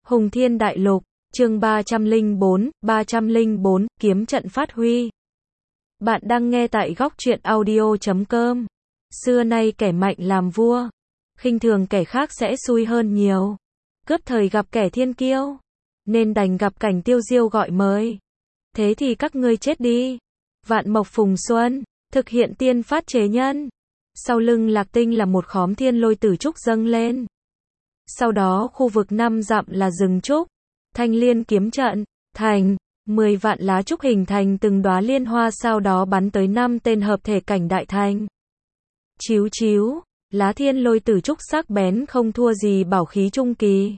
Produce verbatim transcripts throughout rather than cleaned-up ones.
Hùng Thiên Đại Lục, chương ba trăm lẻ bốn, ba trăm lẻ bốn, kiếm trận phát huy. Bạn đang nghe tại góc truyện audio chấm com. Xưa nay kẻ mạnh làm vua, khinh thường kẻ khác sẽ xui hơn nhiều. Cướp thời gặp kẻ thiên kiêu, nên đành gặp cảnh tiêu diêu gọi mời. Thế thì các ngươi chết đi. Vạn mộc phùng xuân, thực hiện tiên phát chế nhân. Sau lưng Lạc Tinh là một khóm thiên lôi tử trúc dâng lên. Sau đó khu vực năm dặm là rừng trúc, thanh liên kiếm trận, thành, mười vạn lá trúc hình thành từng đóa liên hoa sau đó bắn tới năm tên hợp thể cảnh đại thành. Chíu chíu, lá thiên lôi tử trúc sắc bén không thua gì bảo khí trung kỳ.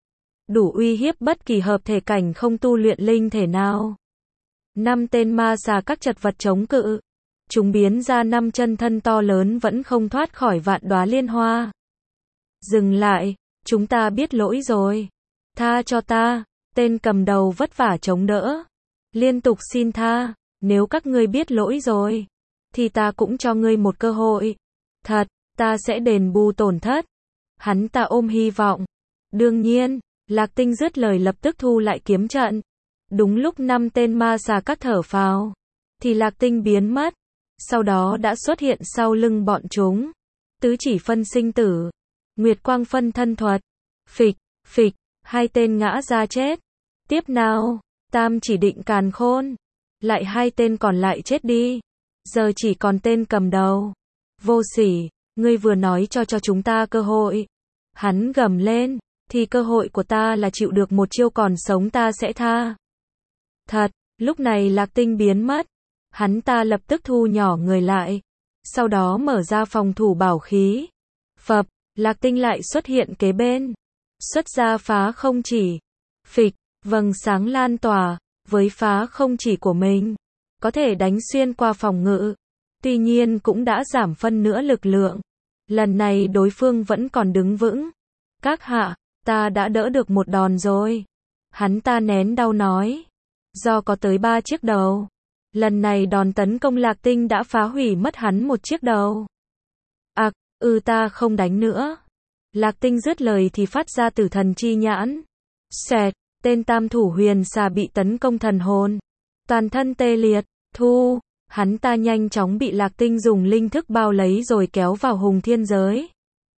Đủ uy hiếp bất kỳ hợp thể cảnh không tu luyện linh thể nào. Năm tên ma xà các chật vật chống cự. Chúng biến ra năm chân thân to lớn vẫn không thoát khỏi vạn đóa liên hoa. Dừng lại, chúng ta biết lỗi rồi. Tha cho ta, tên cầm đầu vất vả chống đỡ. Liên tục xin tha, nếu các ngươi biết lỗi rồi, thì ta cũng cho ngươi một cơ hội. Thật, ta sẽ đền bù tổn thất. Hắn ta ôm hy vọng. Đương nhiên, Lạc Tinh dứt lời lập tức thu lại kiếm trận. Đúng lúc năm tên ma xà các thở phào, thì Lạc Tinh biến mất. Sau đó đã xuất hiện sau lưng bọn chúng. Tứ chỉ phân sinh tử, Nguyệt quang phân thân thuật. Phịch, phịch, hai tên ngã ra chết. Tiếp nào, tam chỉ định càn khôn. Lại hai tên còn lại chết đi. Giờ chỉ còn tên cầm đầu. Vô sỉ, ngươi vừa nói cho cho chúng ta cơ hội. Hắn gầm lên, thì cơ hội của ta là chịu được một chiêu còn sống ta sẽ tha. Thật, lúc này Lạc Tinh biến mất. Hắn ta lập tức thu nhỏ người lại. Sau đó mở ra phòng thủ bảo khí. Phập, Lạc Tinh lại xuất hiện kế bên. Xuất ra phá không chỉ. Phịch, vầng sáng lan tỏa. Với phá không chỉ của mình, có thể đánh xuyên qua phòng ngự. Tuy nhiên cũng đã giảm phân nửa lực lượng. Lần này đối phương vẫn còn đứng vững. Các hạ, ta đã đỡ được một đòn rồi. Hắn ta nén đau nói. Do có tới ba chiếc đầu. Lần này đòn tấn công Lạc Tinh đã phá hủy mất hắn một chiếc đầu. Ặc, à, ư ta không đánh nữa. Lạc Tinh dứt lời thì phát ra tử thần chi nhãn. Xẹt, tên tam thủ huyền xà bị tấn công thần hồn. Toàn thân tê liệt, thu, hắn ta nhanh chóng bị Lạc Tinh dùng linh thức bao lấy rồi kéo vào hùng thiên giới.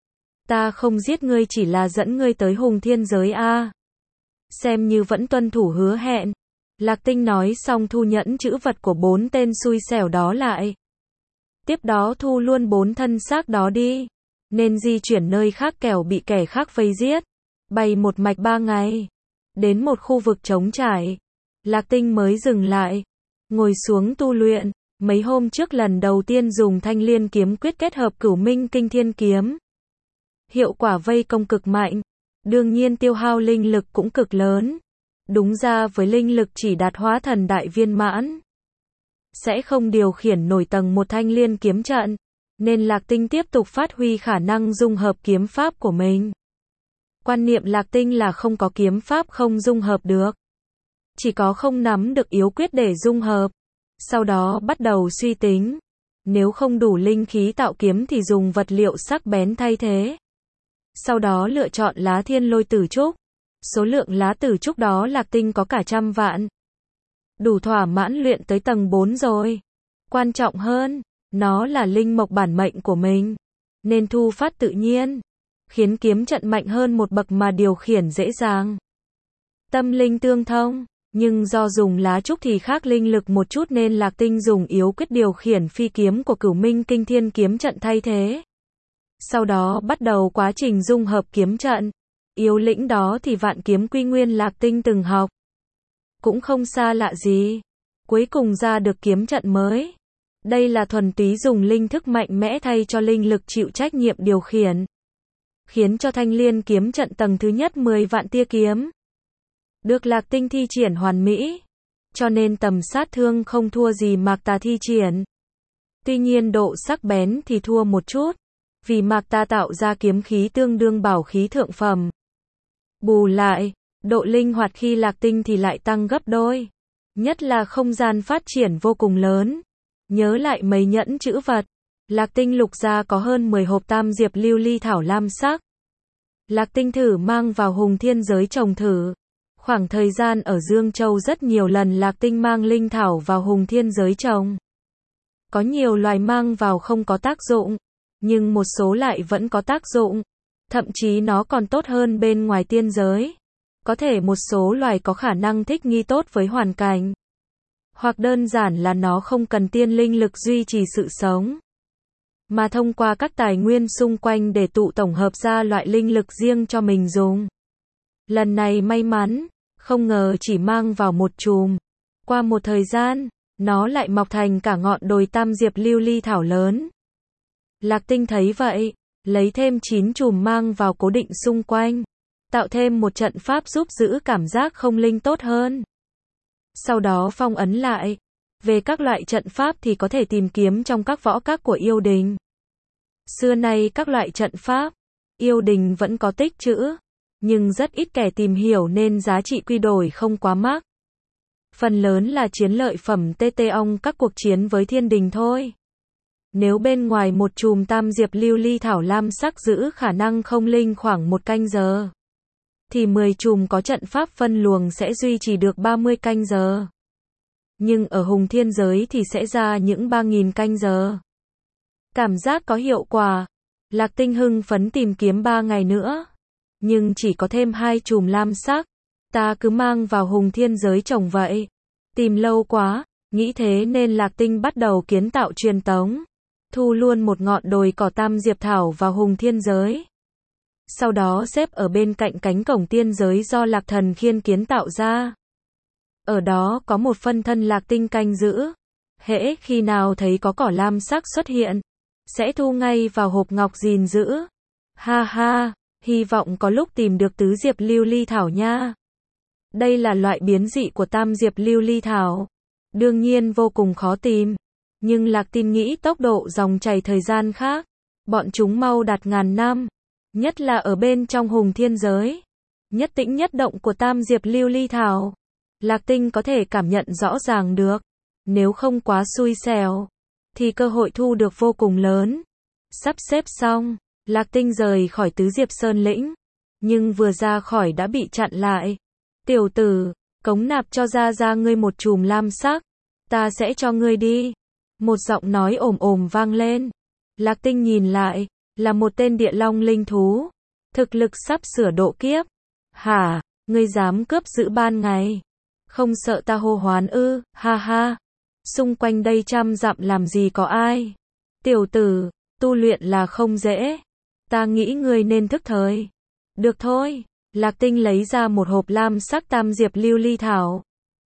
Ta không giết ngươi chỉ là dẫn ngươi tới hùng thiên giới a. Xem như vẫn tuân thủ hứa hẹn. Lạc Tinh nói xong thu nhẫn chữ vật của bốn tên xui xẻo đó lại. Tiếp đó thu luôn bốn thân xác đó đi. Nên di chuyển nơi khác kẻo bị kẻ khác vây giết. Bay một mạch ba ngày. Đến một khu vực trống trải. Lạc Tinh mới dừng lại. Ngồi xuống tu luyện. Mấy hôm trước lần đầu tiên dùng thanh liên kiếm quyết kết hợp cửu minh kinh thiên kiếm. Hiệu quả vây công cực mạnh. Đương nhiên tiêu hao linh lực cũng cực lớn. Đúng ra với linh lực chỉ đạt hóa thần đại viên mãn, sẽ không điều khiển nổi tầng một thanh liên kiếm trận. Nên Lạc Tinh tiếp tục phát huy khả năng dung hợp kiếm pháp của mình. Quan niệm Lạc Tinh là không có kiếm pháp không dung hợp được. Chỉ có không nắm được yếu quyết để dung hợp. Sau đó bắt đầu suy tính. Nếu không đủ linh khí tạo kiếm thì dùng vật liệu sắc bén thay thế. Sau đó lựa chọn lá thiên lôi tử trúc. Số lượng lá tử trúc đó Lạc Tinh có cả trăm vạn. Đủ thỏa mãn luyện tới tầng bốn rồi. Quan trọng hơn, nó là linh mộc bản mệnh của mình. Nên thu phát tự nhiên. Khiến kiếm trận mạnh hơn một bậc mà điều khiển dễ dàng. Tâm linh tương thông. Nhưng do dùng lá trúc thì khác linh lực một chút nên Lạc Tinh dùng yếu quyết điều khiển phi kiếm của cửu minh kinh thiên kiếm trận thay thế. Sau đó bắt đầu quá trình dung hợp kiếm trận. Yếu lĩnh đó thì vạn kiếm quy nguyên Lạc Tinh từng học. Cũng không xa lạ gì. Cuối cùng ra được kiếm trận mới. Đây là thuần túy dùng linh thức mạnh mẽ thay cho linh lực chịu trách nhiệm điều khiển. Khiến cho thanh liên kiếm trận tầng thứ nhất mười vạn tia kiếm. Được Lạc Tinh thi triển hoàn mỹ. Cho nên tầm sát thương không thua gì Mạc Tà thi triển. Tuy nhiên độ sắc bén thì thua một chút. Vì Mạc Tà tạo ra kiếm khí tương đương bảo khí thượng phẩm. Bù lại, độ linh hoạt khi Lạc Tinh thì lại tăng gấp đôi. Nhất là không gian phát triển vô cùng lớn. Nhớ lại mấy nhẫn chữ vật. Lạc Tinh lục ra có hơn mười hộp tam diệp lưu ly thảo lam sắc. Lạc Tinh thử mang vào Hùng Thiên giới trồng thử. Khoảng thời gian ở Dương Châu rất nhiều lần Lạc Tinh mang linh thảo vào Hùng Thiên giới trồng. Có nhiều loài mang vào không có tác dụng, nhưng một số lại vẫn có tác dụng. Thậm chí nó còn tốt hơn bên ngoài tiên giới. Có thể một số loài có khả năng thích nghi tốt với hoàn cảnh. Hoặc đơn giản là nó không cần tiên linh lực duy trì sự sống, mà thông qua các tài nguyên xung quanh để tụ tổng hợp ra loại linh lực riêng cho mình dùng. Lần này may mắn, không ngờ chỉ mang vào một chùm. Qua một thời gian, nó lại mọc thành cả ngọn đồi tam diệp lưu ly thảo lớn. Lạc Tinh thấy vậy, lấy thêm chín chùm mang vào cố định xung quanh, tạo thêm một trận pháp giúp giữ cảm giác không linh tốt hơn. Sau đó phong ấn lại. Về các loại trận pháp thì có thể tìm kiếm trong các võ các của yêu đình. Xưa nay các loại trận pháp, yêu đình vẫn có tích trữ, nhưng rất ít kẻ tìm hiểu nên giá trị quy đổi không quá mắc. Phần lớn là chiến lợi phẩm tê tê ong các cuộc chiến với thiên đình thôi. Nếu bên ngoài một chùm tam diệp lưu ly thảo lam sắc giữ khả năng không linh khoảng một canh giờ, thì mười chùm có trận pháp phân luồng sẽ duy trì được ba mươi canh giờ. Nhưng ở Hùng Thiên giới thì sẽ ra những ba nghìn canh giờ. Cảm giác có hiệu quả. Lạc Tinh hưng phấn tìm kiếm ba ngày nữa. Nhưng chỉ có thêm hai chùm lam sắc. Ta cứ mang vào Hùng Thiên giới trồng vậy. Tìm lâu quá, nghĩ thế nên Lạc Tinh bắt đầu kiến tạo truyền tống. Thu luôn một ngọn đồi cỏ tam diệp thảo vào Hùng Thiên giới. Sau đó xếp ở bên cạnh cánh cổng tiên giới do Lạc Thần Khiên kiến tạo ra. Ở đó có một phân thân Lạc Tinh canh giữ. Hễ khi nào thấy có cỏ lam sắc xuất hiện, sẽ thu ngay vào hộp ngọc gìn giữ. Ha ha, hy vọng có lúc tìm được tứ diệp lưu ly thảo nha. Đây là loại biến dị của tam diệp lưu ly thảo. Đương nhiên vô cùng khó tìm. Nhưng Lạc Tinh nghĩ tốc độ dòng chảy thời gian khác. Bọn chúng mau đạt ngàn năm. Nhất là ở bên trong Hùng Thiên giới. Nhất tĩnh nhất động của tam diệp lưu ly thảo. Lạc Tinh có thể cảm nhận rõ ràng được. Nếu không quá xui xẻo, thì cơ hội thu được vô cùng lớn. Sắp xếp xong, Lạc Tinh rời khỏi tứ diệp sơn lĩnh. Nhưng vừa ra khỏi đã bị chặn lại. Tiểu tử, cống nạp cho ra ra ngươi một chùm lam sắc. Ta sẽ cho ngươi đi. Một giọng nói ồm ồm vang lên. Lạc Tinh nhìn lại, là một tên địa long linh thú. Thực lực sắp sửa độ kiếp. Hả, ngươi dám cướp giữ ban ngày? Không sợ ta hô hoán ư? Ha ha. Xung quanh đây trăm dặm làm gì có ai? Tiểu tử, tu luyện là không dễ. Ta nghĩ ngươi nên thức thời. Được thôi. Lạc Tinh lấy ra một hộp lam sắc tam diệp lưu ly thảo.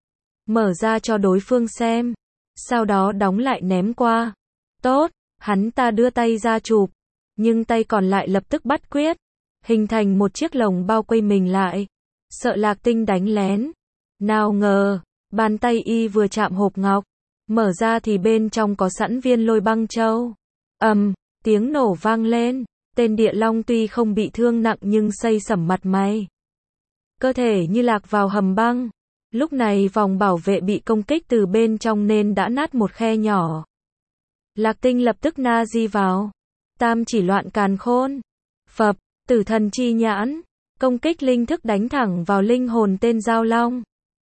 Mở ra cho đối phương xem. Sau đó đóng lại ném qua. Tốt, hắn ta đưa tay ra chụp. Nhưng tay còn lại lập tức bắt quyết. Hình thành một chiếc lồng bao quây mình lại. Sợ Lạc Tinh đánh lén. Nào ngờ, bàn tay y vừa chạm hộp ngọc. Mở ra thì bên trong có sẵn viên lôi băng châu. Ầm, tiếng nổ vang lên. Tên địa long tuy không bị thương nặng nhưng xây sẩm mặt mày. Cơ thể như lạc vào hầm băng. Lúc này vòng bảo vệ bị công kích từ bên trong nên đã nát một khe nhỏ. Lạc Tinh lập tức na di vào. Tam chỉ loạn càn khôn. Phập, tử thần chi nhãn. Công kích linh thức đánh thẳng vào linh hồn tên giao long.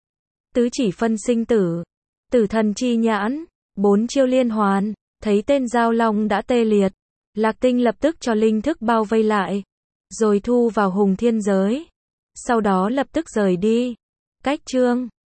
Tứ chỉ phân sinh tử. Tử thần chi nhãn. Bốn chiêu liên hoàn. Thấy tên giao long đã tê liệt. Lạc Tinh lập tức cho linh thức bao vây lại. Rồi thu vào Hùng Thiên giới. Sau đó lập tức rời đi. Cách chương